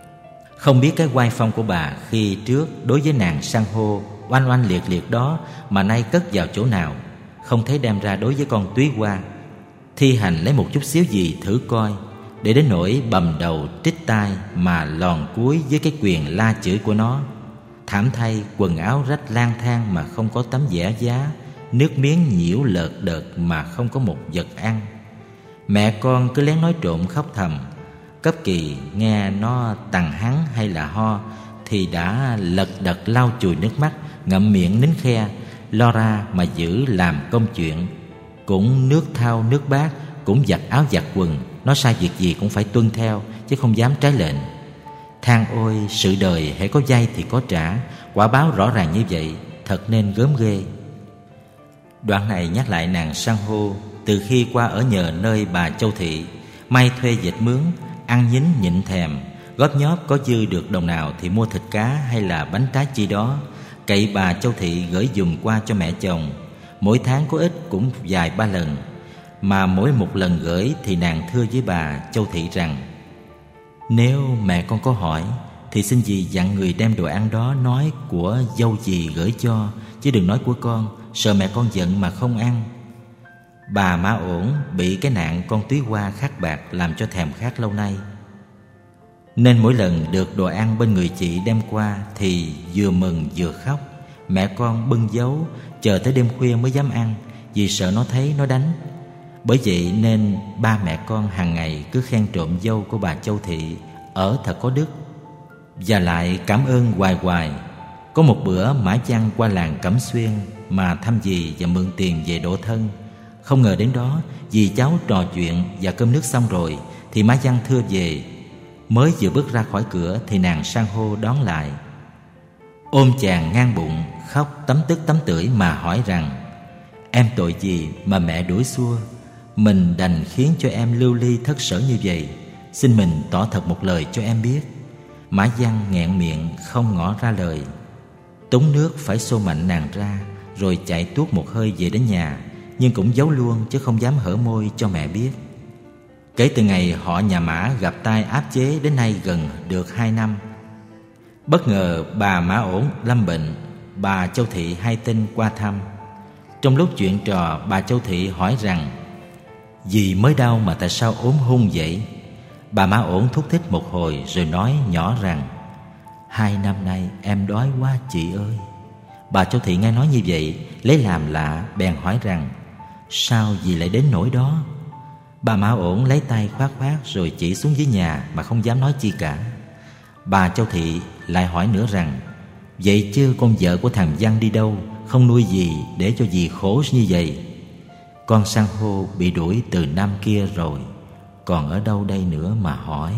Không biết cái oai phong của bà khi trước đối với nàng San Hô oanh oanh liệt liệt đó mà nay cất vào chỗ nào, không thấy đem ra đối với con Túy Hoa. Thi hành lấy một chút xíu gì thử coi, để đến nỗi bầm đầu trích tai mà lòn cuối với cái quyền la chửi của nó. Thảm thay, quần áo rách lang thang mà không có tấm vẽ giá, nước miếng nhiễu lợt đợt mà không có một vật ăn. Mẹ con cứ lén nói trộm khóc thầm. Cấp kỳ nghe nó tằng hắng hay là ho thì đã lật đật lau chùi nước mắt, ngậm miệng nín khe, lo ra mà giữ làm công chuyện. Cũng nước thao nước bát, cũng giặt áo giặt quần, nó sai việc gì cũng phải tuân theo chứ không dám trái lệnh. Than ôi, sự đời hễ có vay thì có trả, quả báo rõ ràng như vậy, thật nên gớm ghê. Đoạn này nhắc lại nàng san hô từ khi qua ở nhờ nơi bà Châu Thị, may thuê dệt mướn, ăn nhín nhịn thèm, góp nhóp có dư được đồng nào thì mua thịt cá hay là bánh trái chi đó, cậy bà Châu Thị gửi dùm qua cho mẹ chồng. Mỗi tháng có ít cũng vài ba lần, mà mỗi một lần gửi thì nàng thưa với bà Châu Thị rằng: nếu mẹ con có hỏi thì xin dì dặn người đem đồ ăn đó nói của dâu dì gửi cho, chứ đừng nói của con, sợ mẹ con giận mà không ăn. Bà Mã Ổn bị cái nạn con túy hoa khát bạc làm cho thèm khát lâu nay, nên mỗi lần được đồ ăn bên người chị đem qua thì vừa mừng vừa khóc. Mẹ con bưng giấu chờ tới đêm khuya mới dám ăn, vì sợ nó thấy nó đánh. Bởi vậy nên ba mẹ con hàng ngày cứ khen trộm dâu của bà Châu Thị ở thật có đức, và lại cảm ơn hoài hoài. Có một bữa Mã Văn qua làng Cẩm Xuyên mà thăm dì và mượn tiền về độ thân. Không ngờ đến đó, dì cháu trò chuyện và cơm nước xong rồi thì Mã Văn thưa về. Mới vừa bước ra khỏi cửa thì nàng san hô đón lại, ôm chàng ngang bụng, khóc tấm tức tấm tưởi mà hỏi rằng: em tội gì mà mẹ đuổi xua, mình đành khiến cho em lưu ly thất sở như vậy, xin mình tỏ thật một lời cho em biết. Mã Văn nghẹn miệng không ngỏ ra lời. Túng nước phải xô mạnh nàng ra, rồi chạy tuốt một hơi về đến nhà, nhưng cũng giấu luôn chứ không dám hở môi cho mẹ biết. Kể từ ngày họ nhà Mã gặp tai áp chế đến nay gần được hai năm. Bất ngờ bà Mã Ổn lâm bệnh, bà Châu Thị hay tin qua thăm. Trong lúc chuyện trò, bà Châu Thị hỏi rằng: dì mới đau mà tại sao ốm hung vậy? Bà Mã Ổn thúc thích một hồi rồi nói nhỏ rằng: hai năm nay em đói quá chị ơi. Bà Châu Thị nghe nói như vậy, lấy làm lạ, bèn hỏi rằng: sao dì lại đến nỗi đó? Bà Mã Ổn lấy tay khoát khoát rồi chỉ xuống dưới nhà mà không dám nói chi cả. Bà Châu Thị lại hỏi nữa rằng: vậy chứ con vợ của thằng Văn đi đâu, không nuôi gì để cho dì khổ như vậy? Con san hô bị đuổi từ năm kia rồi, còn ở đâu đây nữa mà hỏi?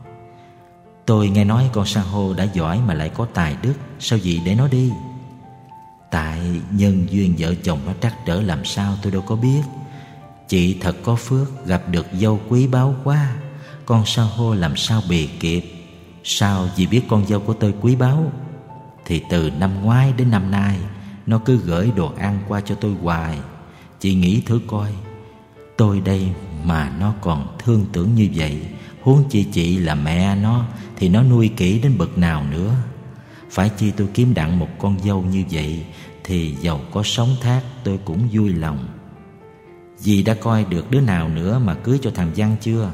Tôi nghe nói con san hô đã giỏi mà lại có tài đức, sao dì để nó đi? Tại nhân duyên vợ chồng nó trắc trở làm sao tôi đâu có biết. Chị thật có phước gặp được dâu quý báu quá, con san hô làm sao bì kịp. Sao dì biết con dâu của tôi quý báu? Thì từ năm ngoái đến năm nay nó cứ gửi đồ ăn qua cho tôi hoài. Chị nghĩ thử coi, tôi đây mà nó còn thương tưởng như vậy, huống chi chị là mẹ nó thì nó nuôi kỹ đến bậc nào nữa. Phải chi tôi kiếm đặng một con dâu như vậy thì dầu có sống thác tôi cũng vui lòng. Dì đã coi được đứa nào nữa mà cưới cho thằng Văn chưa?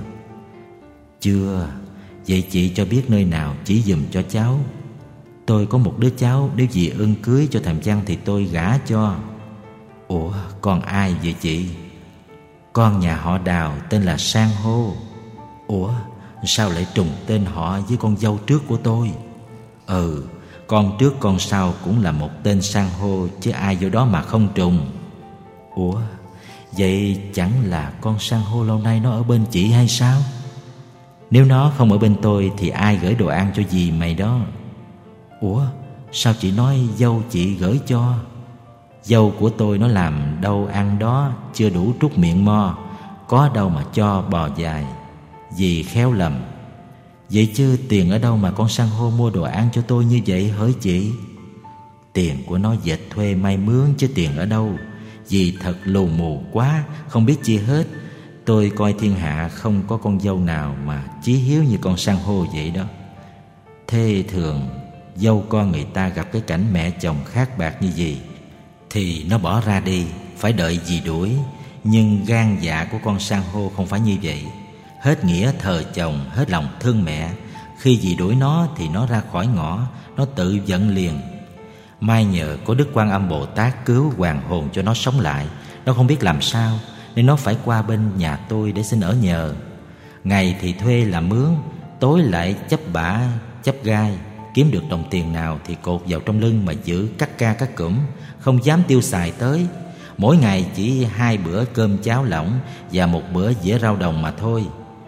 Chưa. Vậy chị cho biết nơi nào chỉ giùm cho cháu. Tôi có một đứa cháu, nếu dì ưng cưới cho thằng Văn thì tôi gả cho. Ủa, con ai vậy chị? Con nhà họ Đào tên là San hô. Ủa, sao lại trùng tên họ với con dâu trước của tôi? Ừ, con trước con sau cũng là một tên San hô, chứ ai vô đó mà không trùng. Ủa, vậy chẳng là con San hô lâu nay nó ở bên chị hay sao? Nếu nó không ở bên tôi thì ai gửi đồ ăn cho dì mày đó? Ủa, sao chị nói dâu chị gửi cho? Dâu của tôi nó làm đâu ăn đó, chưa đủ trút miệng mo, có đâu mà cho bò dài. Dì khéo lầm. Vậy chứ tiền ở đâu mà con san hô mua đồ ăn cho tôi như vậy hỡi chị? Tiền của nó dệt thuê may mướn chứ tiền ở đâu. Dì thật lù mù quá, không biết chi hết. Tôi coi thiên hạ không có con dâu nào mà chí hiếu như con san hô vậy đó. Thế thường dâu con người ta gặp cái cảnh mẹ chồng khát bạc như gì thì nó bỏ ra đi, phải đợi dì đuổi. Nhưng gan dạ của con san hô không phải như vậy. Hết nghĩa thờ chồng, hết lòng thương mẹ. Khi dì đuổi nó thì nó ra khỏi ngõ, nó tự giận liền. May nhờ có Đức Quan Âm Bồ Tát cứu hoàn hồn cho nó sống lại. Nó không biết làm sao nên nó phải qua bên nhà tôi để xin ở nhờ. Ngày thì thuê làm mướn, tối lại chấp bả chấp gai. Kiếm được đồng tiền nào thì cột vào trong lưng mà giữ cắt ca cắt cụm, không dám tiêu xài tới. Mỗi ngày chỉ hai bữa cơm cháo lỏng và một bữa dĩa rau đồng mà thôi.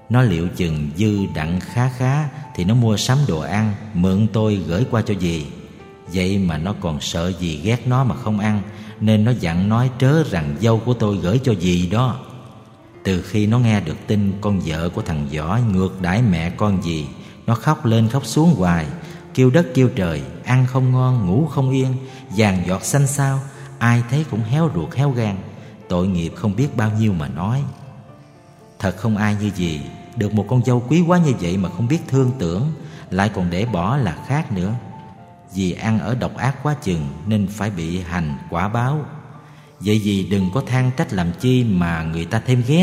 Nó liệu chừng dư đặng khá khá thì nó mua sắm đồ ăn, mượn tôi gửi qua cho dì. Vậy mà nó còn sợ dì ghét nó mà không ăn, nên nó dặn nói trớ rằng dâu của tôi gửi cho dì đó. Từ khi nó nghe được tin con vợ của thằng Võ ngược đãi mẹ con dì, nó khóc lên khóc xuống hoài, kêu đất kêu trời, ăn không ngon, ngủ không yên, vàng giọt xanh xao, ai thấy cũng héo ruột héo gan. Tội nghiệp không biết bao nhiêu mà nói. Thật không ai như dì, được một con dâu quý quá như vậy mà không biết thương tưởng, lại còn để bỏ là khác nữa. Dì ăn ở độc ác quá chừng nên phải bị hành quả báo. Vậy dì đừng có than trách làm chi mà người ta thêm ghét.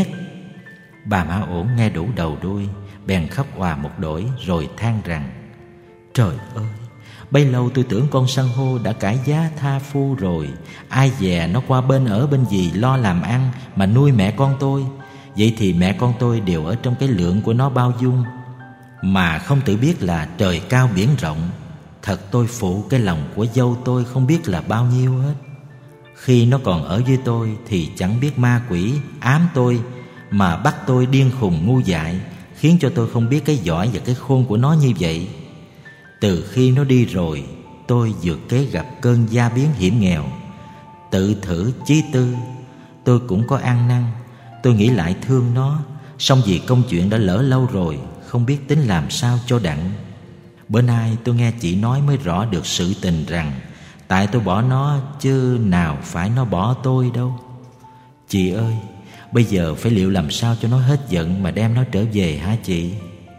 Bà Mã Ổn nghe đủ đầu đuôi, bèn khóc òa một đổi rồi than rằng: Trời ơi, bấy lâu tôi tưởng con san hô đã cải giá tha phu rồi, ai dè nó qua bên ở bên dì lo làm ăn mà nuôi mẹ con tôi. Vậy thì mẹ con tôi đều ở trong cái lượng của nó bao dung, mà không tự biết là trời cao biển rộng. Thật tôi phụ cái lòng của dâu tôi không biết là bao nhiêu hết. Khi nó còn ở với tôi thì chẳng biết ma quỷ ám tôi mà bắt tôi điên khùng ngu dại, khiến cho tôi không biết cái giỏi và cái khôn của nó như vậy. Từ khi nó đi rồi, tôi vượt kế gặp cơn gia biến hiểm nghèo. Tự thử chí tư, tôi cũng có ăn năn. Tôi nghĩ lại thương nó, song vì công chuyện đã lỡ lâu rồi, không biết tính làm sao cho đặng. Bữa nay tôi nghe chị nói mới rõ được sự tình rằng tại tôi bỏ nó chứ nào phải nó bỏ tôi đâu. Chị ơi, bây giờ phải liệu làm sao cho nó hết giận mà đem nó trở về hả chị?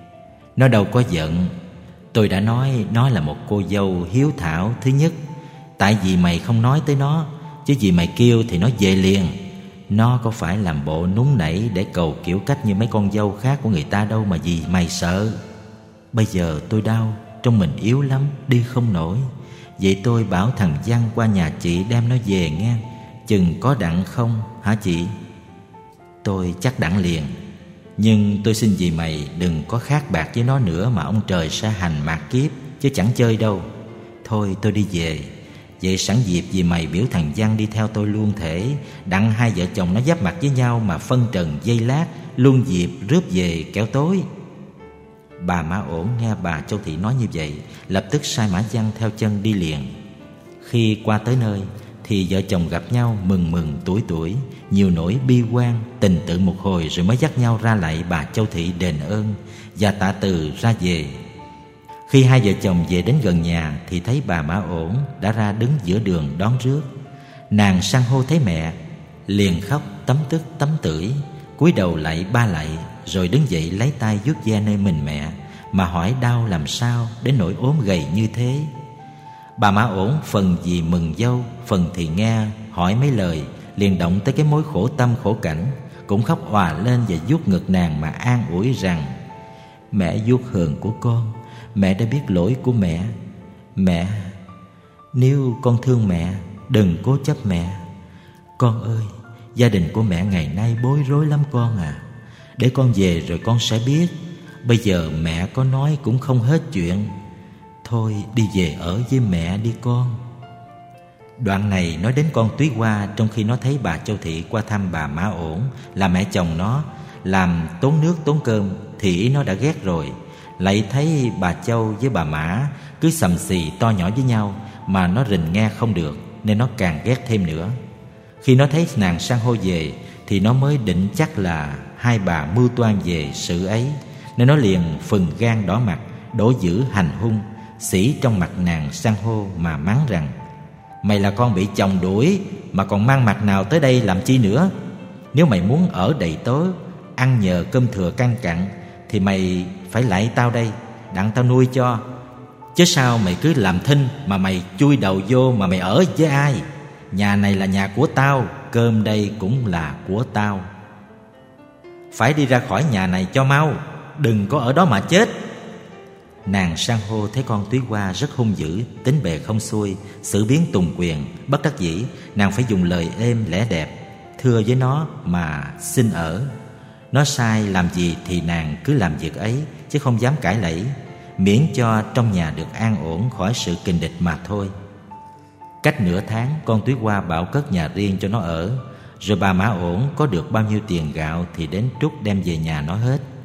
Nó đâu có giận. Tôi đã nói nó là một cô dâu hiếu thảo thứ nhất. Tại vì mày không nói tới nó, chứ vì mày kêu thì nó về liền. Nó có phải làm bộ núng nảy để cầu kiểu cách như mấy con dâu khác của người ta đâu mà vì mày sợ. Bây giờ tôi đau, trong mình yếu lắm, đi không nổi. Vậy tôi bảo thằng Văn qua nhà chị đem nó về nghe. Chừng có đặng không hả chị? Tôi chắc đặng liền. Nhưng tôi xin dì mày đừng có khác bạc với nó nữa mà ông trời sẽ hành mạt kiếp, chứ chẳng chơi đâu. Thôi tôi đi về. Vậy sẵn dịp dì mày biểu thằng Văn đi theo tôi luôn thể, đặng hai vợ chồng nó giáp mặt với nhau mà phân trần dây lát, luôn dịp rước về kẻo tối. Bà Mã Ổn nghe bà Châu Thị nói như vậy, lập tức sai Mã Văn theo chân đi liền. Khi qua tới nơi thì vợ chồng gặp nhau mừng mừng tuổi tuổi, nhiều nỗi bi quan, tình tự một hồi rồi mới dắt nhau ra lại bà Châu Thị đền ơn và tạ từ ra về. Khi hai vợ chồng về đến gần nhà thì thấy bà Mã Ổn đã ra đứng giữa đường đón rước. Nàng san hô thấy mẹ liền khóc tấm tức tấm tưởi, cúi đầu lạy ba lạy, rồi đứng dậy lấy tay vuốt ve nơi mình mẹ mà hỏi đau làm sao đến nỗi ốm gầy như thế. Bà Mã Ổn phần vì mừng dâu, phần thì nghe hỏi mấy lời, liền động tới cái mối khổ tâm khổ cảnh, cũng khóc òa lên và vuốt ngực nàng mà an ủi rằng: Mẹ vuốt hờn của con, mẹ đã biết lỗi của mẹ. Mẹ, nếu con thương mẹ, đừng cố chấp mẹ. Con ơi, gia đình của mẹ ngày nay bối rối lắm con à. Để con về rồi con sẽ biết. Bây giờ mẹ có nói cũng không hết chuyện. Thôi đi về ở với mẹ đi con. Đoạn này nói đến con Túy Hoa, trong khi nó thấy bà Châu Thị qua thăm bà Mã Ổn là mẹ chồng nó, làm tốn nước tốn cơm, thì ý nó đã ghét rồi. Lại thấy bà Châu với bà Mã cứ sầm xì to nhỏ với nhau mà nó rình nghe không được, nên nó càng ghét thêm nữa. Khi nó thấy nàng san hô về thì nó mới định chắc là hai bà mưu toan về sự ấy, nên nó liền phừng gan đỏ mặt, đổ dữ hành hung, xỉ trong mặt nàng san hô mà mắng rằng: Mày là con bị chồng đuổi mà còn mang mặt nào tới đây làm chi nữa? Nếu mày muốn ở đầy tớ, ăn nhờ cơm thừa căng cặn, thì mày phải lại tao đây, đặng tao nuôi cho. Chứ sao mày cứ làm thinh mà mày chui đầu vô mà mày ở với ai? Nhà này là nhà của tao, cơm đây cũng là của tao. Phải đi ra khỏi nhà này cho mau, đừng có ở đó mà chết. Nàng san hô thấy con Túy Hoa rất hung dữ, tính bề không xuôi, xử biến tùng quyền, bất đắc dĩ nàng phải dùng lời êm lẽ đẹp thưa với nó mà xin ở. Nó sai làm gì thì nàng cứ làm việc ấy, chứ không dám cãi lẫy, miễn cho trong nhà được an ổn khỏi sự kình địch mà thôi. Cách nửa tháng, con Túy Hoa bảo cất nhà riêng cho nó ở. Rồi bà Mã Ổn có được bao nhiêu tiền gạo thì đến trút đem về nhà nó hết.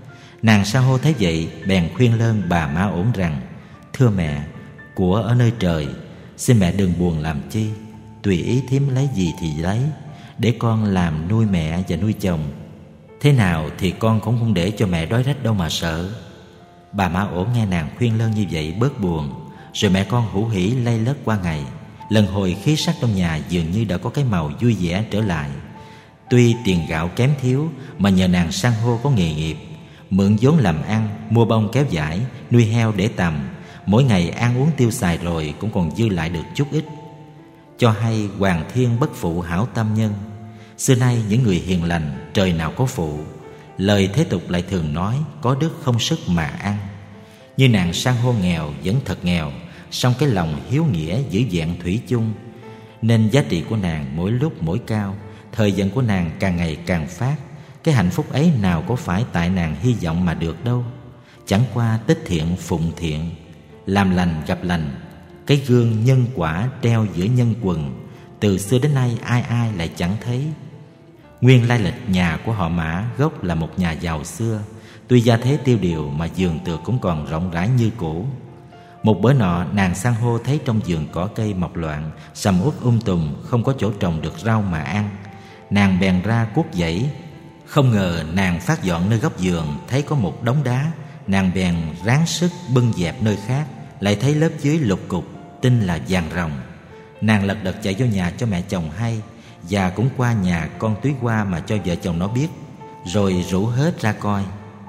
Nàng san hô thấy vậy bèn khuyên lơn bà Mã Ổn rằng: Thưa mẹ, của ở nơi trời, xin mẹ đừng buồn làm chi, tùy ý thím lấy gì thì lấy, để con làm nuôi mẹ và nuôi chồng. Thế nào thì con cũng không để cho mẹ đói rách đâu mà sợ. Bà Mã Ổn nghe nàng khuyên lơn như vậy bớt buồn, rồi mẹ con hữu hỉ lây lất qua ngày. Lần hồi khí sắc trong nhà dường như đã có cái màu vui vẻ trở lại. Tuy tiền gạo kém thiếu, mà nhờ nàng san hô có nghề nghiệp, mượn vốn làm ăn, mua bông kéo vải, nuôi heo để tầm, mỗi ngày ăn uống tiêu xài rồi cũng còn dư lại được chút ít. Cho hay hoàng thiên bất phụ hảo tâm nhân. Xưa nay những người hiền lành trời nào có phụ. Lời thế tục lại thường nói có đức không sức mà ăn. Như nàng san hô nghèo vẫn thật nghèo, song cái lòng hiếu nghĩa giữ vẹn thủy chung, nên giá trị của nàng mỗi lúc mỗi cao. Thời vận của nàng càng ngày càng phát. Cái hạnh phúc ấy nào có phải tại nàng hy vọng mà được đâu. Chẳng qua tích thiện phụng thiện, làm lành gặp lành. Cái gương nhân quả treo giữa nhân quần, từ xưa đến nay ai ai lại chẳng thấy. Nguyên lai lịch nhà của họ Mã gốc là một nhà giàu xưa. Tuy gia thế tiêu điều mà vườn tược cũng còn rộng rãi như cũ. Một bữa nọ nàng san hô thấy trong vườn cỏ cây mọc loạn, sầm uất um tùm, không có chỗ trồng được rau mà ăn. Nàng bèn ra cuốc dãy. Không ngờ nàng phát dọn nơi góc vườn, thấy có một đống đá. Nàng bèn ráng sức bưng dẹp nơi khác, lại thấy lớp dưới lục cục, tin là vàng ròng. Nàng lật đật chạy vô nhà cho mẹ chồng hay, và cũng qua nhà con Túy Hoa mà cho vợ chồng nó biết, rồi rủ hết ra coi.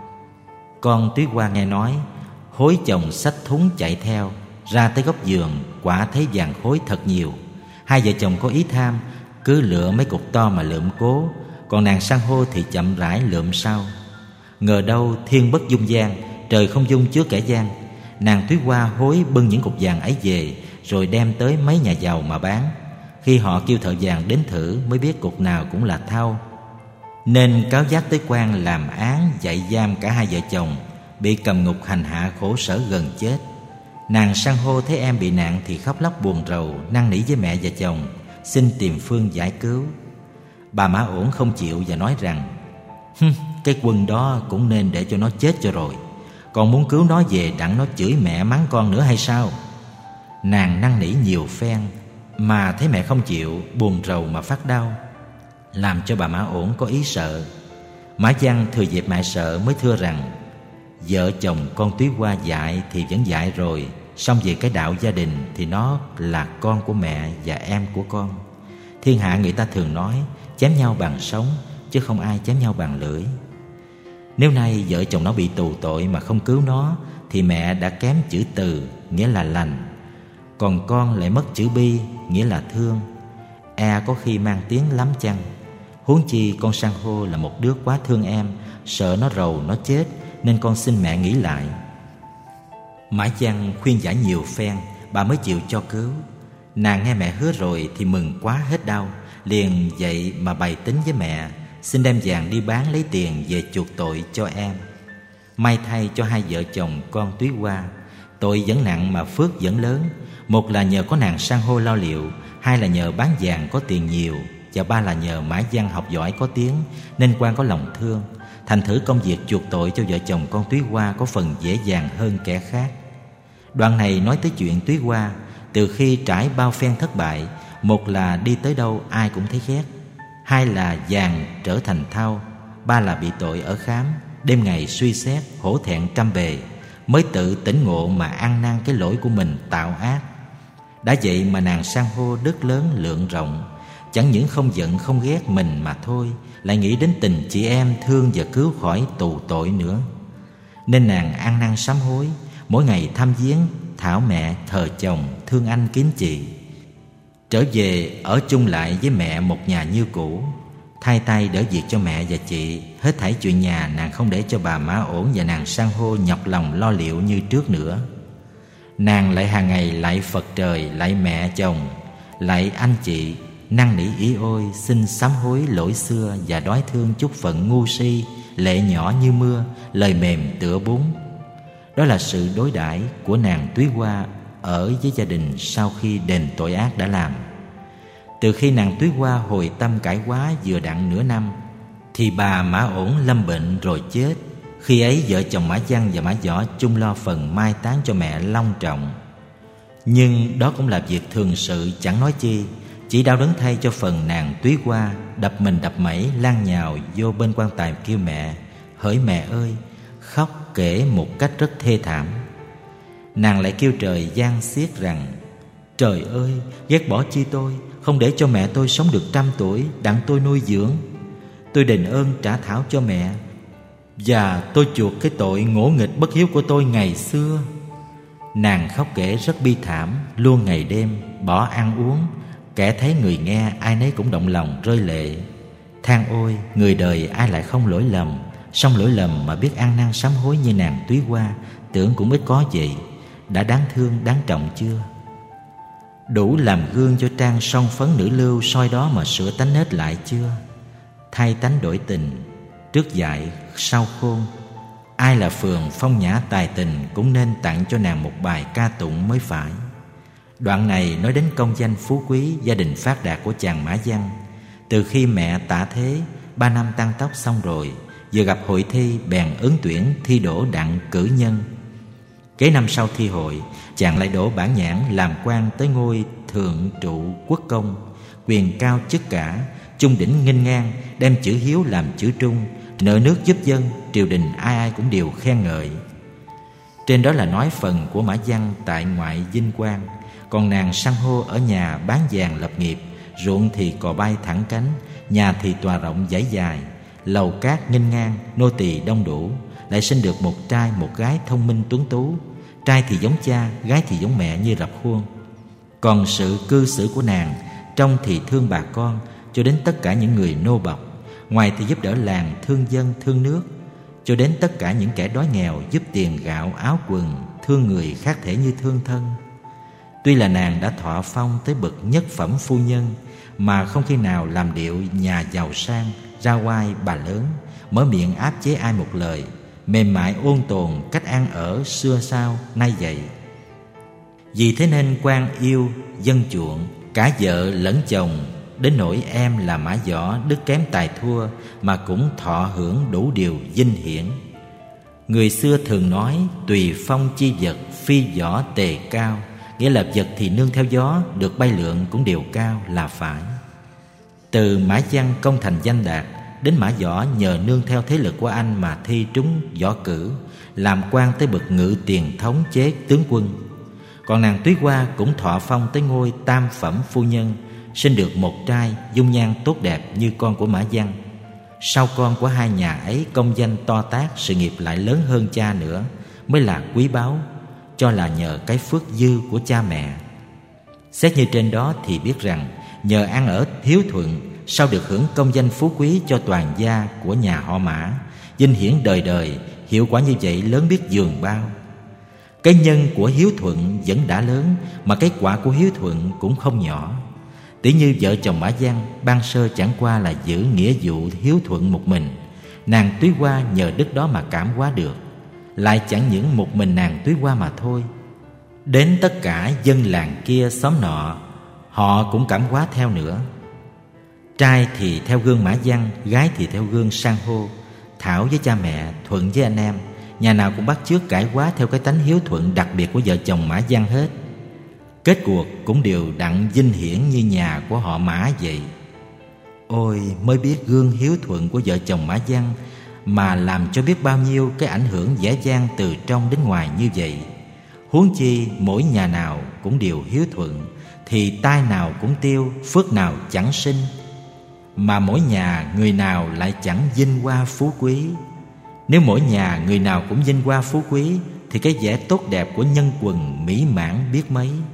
Con Túy Hoa nghe nói, hối chồng xách thúng chạy theo, ra tới góc vườn, quả thấy vàng khối thật nhiều. Hai vợ chồng có ý tham, cứ lựa mấy cục to mà lượm cố, còn nàng san hô thì chậm rãi lượm sau. Ngờ đâu thiên bất dung gian, trời không dung chứa kẻ gian. Nàng Túy Hoa hối bưng những cục vàng ấy về, rồi đem tới mấy nhà giàu mà bán. Khi họ kêu thợ vàng đến thử, mới biết cục nào cũng là thau, nên cáo giác tới quan làm án dạy giam cả hai vợ chồng, bị cầm ngục hành hạ khổ sở gần chết. Nàng san hô thấy em bị nạn thì khóc lóc buồn rầu, năn nỉ với mẹ và chồng xin tìm phương giải cứu. Bà Mã Ổn không chịu và nói rằng: Hừm, cái quân đó cũng nên để cho nó chết cho rồi, còn muốn cứu nó về đặng nó chửi mẹ mắng con nữa hay sao? Nàng năn nỉ nhiều phen mà thấy mẹ không chịu, buồn rầu mà phát đau, làm cho bà Mã Ổn có ý sợ. Mã Văn thừa dịp mẹ sợ mới thưa rằng: Vợ chồng con Túy Hoa dạy thì vẫn dạy rồi, song về cái đạo gia đình thì nó là con của mẹ và em của con. Thiên hạ người ta thường nói chém nhau bằng sống, chứ không ai chém nhau bằng lưỡi. Nếu nay vợ chồng nó bị tù tội mà không cứu nó, thì mẹ đã kém chữ từ, nghĩa là lành, còn con lại mất chữ bi, nghĩa là thương. E có khi mang tiếng lắm chăng. Huống chi con san hô là một đứa quá thương em, sợ nó rầu nó chết, nên con xin mẹ nghĩ lại. Mã Văn khuyên giải nhiều phen, bà mới chịu cho cứu. Nàng nghe mẹ hứa rồi thì mừng quá hết đau, liền dậy mà bày tính với mẹ, xin đem vàng đi bán lấy tiền về chuộc tội cho em. May thay cho hai vợ chồng con Túy Hoa, tội vẫn nặng mà phước vẫn lớn. Một là nhờ có nàng san hô lo liệu, hai là nhờ bán vàng có tiền nhiều, và ba là nhờ Mã Văn học giỏi có tiếng, nên quan có lòng thương. Thành thử công việc chuộc tội cho vợ chồng con Túy Hoa có phần dễ dàng hơn kẻ khác. Đoạn này nói tới chuyện Túy Hoa, từ khi trải bao phen thất bại, một là đi tới đâu ai cũng thấy ghét, hai là vàng trở thành thau, ba là bị tội ở khám, đêm ngày suy xét hổ thẹn trăm bề, mới tự tỉnh ngộ mà ăn năn cái lỗi của mình tạo ác. Đã vậy mà nàng san hô đức lớn lượng rộng, chẳng những không giận không ghét mình mà thôi, lại nghĩ đến tình chị em thương và cứu khỏi tù tội nữa. Nên nàng ăn năn sám hối, mỗi ngày thăm viếng, thảo mẹ, thờ chồng, thương anh kính chị. Trở về ở chung lại với mẹ một nhà như cũ, thay tay đỡ việc cho mẹ và chị. Hết thảy chuyện nhà nàng không để cho bà Mã Ổn và nàng san hô nhọc lòng lo liệu như trước nữa. Nàng lại hàng ngày lạy Phật trời, lạy mẹ chồng, lạy anh chị, năn nỉ ý ôi xin sám hối lỗi xưa, và đói thương chút phận ngu si, lệ nhỏ như mưa, lời mềm tựa bún. Đó là sự đối đãi của nàng Túy Hoa ở với gia đình sau khi đền tội ác đã làm. Từ khi nàng Túy Hoa hồi tâm cải quá vừa đặng nửa năm, thì bà Mã Ổn lâm bệnh rồi chết. Khi ấy vợ chồng Mã Văn và Mã Võ chung lo phần mai táng cho mẹ long trọng. Nhưng đó cũng là việc thường sự, chẳng nói chi. Chỉ đau đớn thay cho phần nàng Túy Hoa, đập mình đập mẩy lan nhào vô bên quan tài kêu mẹ, hỡi mẹ ơi, khóc kể một cách rất thê thảm. Nàng lại kêu trời van xiết rằng: trời ơi, ghét bỏ chi tôi, không để cho mẹ tôi sống được trăm tuổi, đặng tôi nuôi dưỡng. Tôi đền ơn trả thảo cho mẹ, và tôi chuộc cái tội ngỗ nghịch bất hiếu của tôi ngày xưa. Nàng khóc kể rất bi thảm, luôn ngày đêm, bỏ ăn uống. Kẻ thấy người nghe, ai nấy cũng động lòng rơi lệ. Than ôi, người đời ai lại không lỗi lầm, song lỗi lầm mà biết ăn năn sám hối như nàng Túy Hoa, tưởng cũng ít có vậy. Đã đáng thương, đáng trọng chưa? Đủ làm gương cho trang son phấn nữ lưu soi đó mà sửa tánh nết lại chưa? Thay tánh đổi tình, trước dại sau khôn. Ai là phường phong nhã tài tình cũng nên tặng cho nàng một bài ca tụng mới phải. Đoạn này nói đến công danh phú quý, gia đình phát đạt của chàng Mã Văn. Từ khi mẹ tạ thế, ba năm tăng tóc xong rồi, vừa gặp hội thi bèn ứng tuyển thi đỗ đặng cử nhân. Kế năm sau thi hội, chàng lại đỗ bản nhãn làm quan tới ngôi thượng trụ quốc công, quyền cao chức cả, trung đỉnh nghênh ngang, đem chữ hiếu làm chữ trung, nợ nước giúp dân, triều đình ai ai cũng đều khen ngợi. Trên đó là nói phần của Mã Văn tại ngoại Vinh Quang. Còn nàng san hô ở nhà bán vàng lập nghiệp, ruộng thì cò bay thẳng cánh, nhà thì tòa rộng dãy dài, lầu cát nghênh ngang, nô tỳ đông đủ, lại sinh được một trai một gái thông minh tuấn tú. Trai thì giống cha, gái thì giống mẹ như rập khuôn. Còn sự cư xử của nàng, trong thì thương bà con, cho đến tất cả những người nô bộc, ngoài thì giúp đỡ làng, thương dân, thương nước, cho đến tất cả những kẻ đói nghèo, giúp tiền gạo áo quần, thương người khác thể như thương thân. Tuy là nàng đã thọ phong tới bậc nhất phẩm phu nhân, mà không khi nào làm điệu nhà giàu sang, ra oai bà lớn, mở miệng áp chế ai một lời, mềm mại ôn tồn cách ăn ở xưa sao nay vậy. Vì thế nên quan yêu, dân chuộng, cả vợ lẫn chồng, đến nỗi em là Mã Võ đức kém tài thua, mà cũng thọ hưởng đủ điều vinh hiển. Người xưa thường nói tùy phong chi vật, phi võ tề cao, nghĩa là vật thì nương theo gió, được bay lượn cũng đều cao là phải. Từ Mã Văn công thành danh đạt, đến Mã Võ nhờ nương theo thế lực của anh mà thi trúng võ cử, làm quan tới bậc ngự tiền thống chế tướng quân. Còn nàng Túy Hoa cũng thọ phong tới ngôi tam phẩm phu nhân, sinh được một trai dung nhan tốt đẹp như con của Mã Văn. Sau con của hai nhà ấy công danh to tát, sự nghiệp lại lớn hơn cha nữa, mới là quý báu, cho là nhờ cái phước dư của cha mẹ. Xét như trên đó thì biết rằng nhờ ăn ở hiếu thuận, sau được hưởng công danh phú quý cho toàn gia của nhà họ Mã, vinh hiển đời đời, hiệu quả như vậy lớn biết dường bao. Cái nhân của hiếu thuận vẫn đã lớn, mà cái quả của hiếu thuận cũng không nhỏ. Tỷ như vợ chồng Mã Văn ban sơ chẳng qua là giữ nghĩa vụ hiếu thuận một mình, nàng Túy Hoa nhờ đức đó mà cảm hóa được. Lại chẳng những một mình nàng Túy Hoa mà thôi, đến tất cả dân làng kia xóm nọ, họ cũng cảm hóa theo nữa. Trai thì theo gương Mã Văn, gái thì theo gương san hô. Thảo với cha mẹ, Thuận với anh em, nhà nào cũng bắt chước cải hóa theo cái tánh hiếu thuận đặc biệt của vợ chồng Mã Văn hết. Kết cuộc cũng đều đặng vinh hiển như nhà của họ Mã vậy. Ôi, mới biết gương hiếu thuận của vợ chồng Mã Văn mà làm cho biết bao nhiêu cái ảnh hưởng dễ dàng từ trong đến ngoài như vậy. Huống chi mỗi nhà nào cũng đều hiếu thuận, thì tai nào cũng tiêu, phước nào chẳng sinh. Mà mỗi nhà người nào lại chẳng vinh hoa phú quý. Nếu mỗi nhà người nào cũng vinh hoa phú quý, thì cái vẻ tốt đẹp của nhân quần mỹ mãn biết mấy.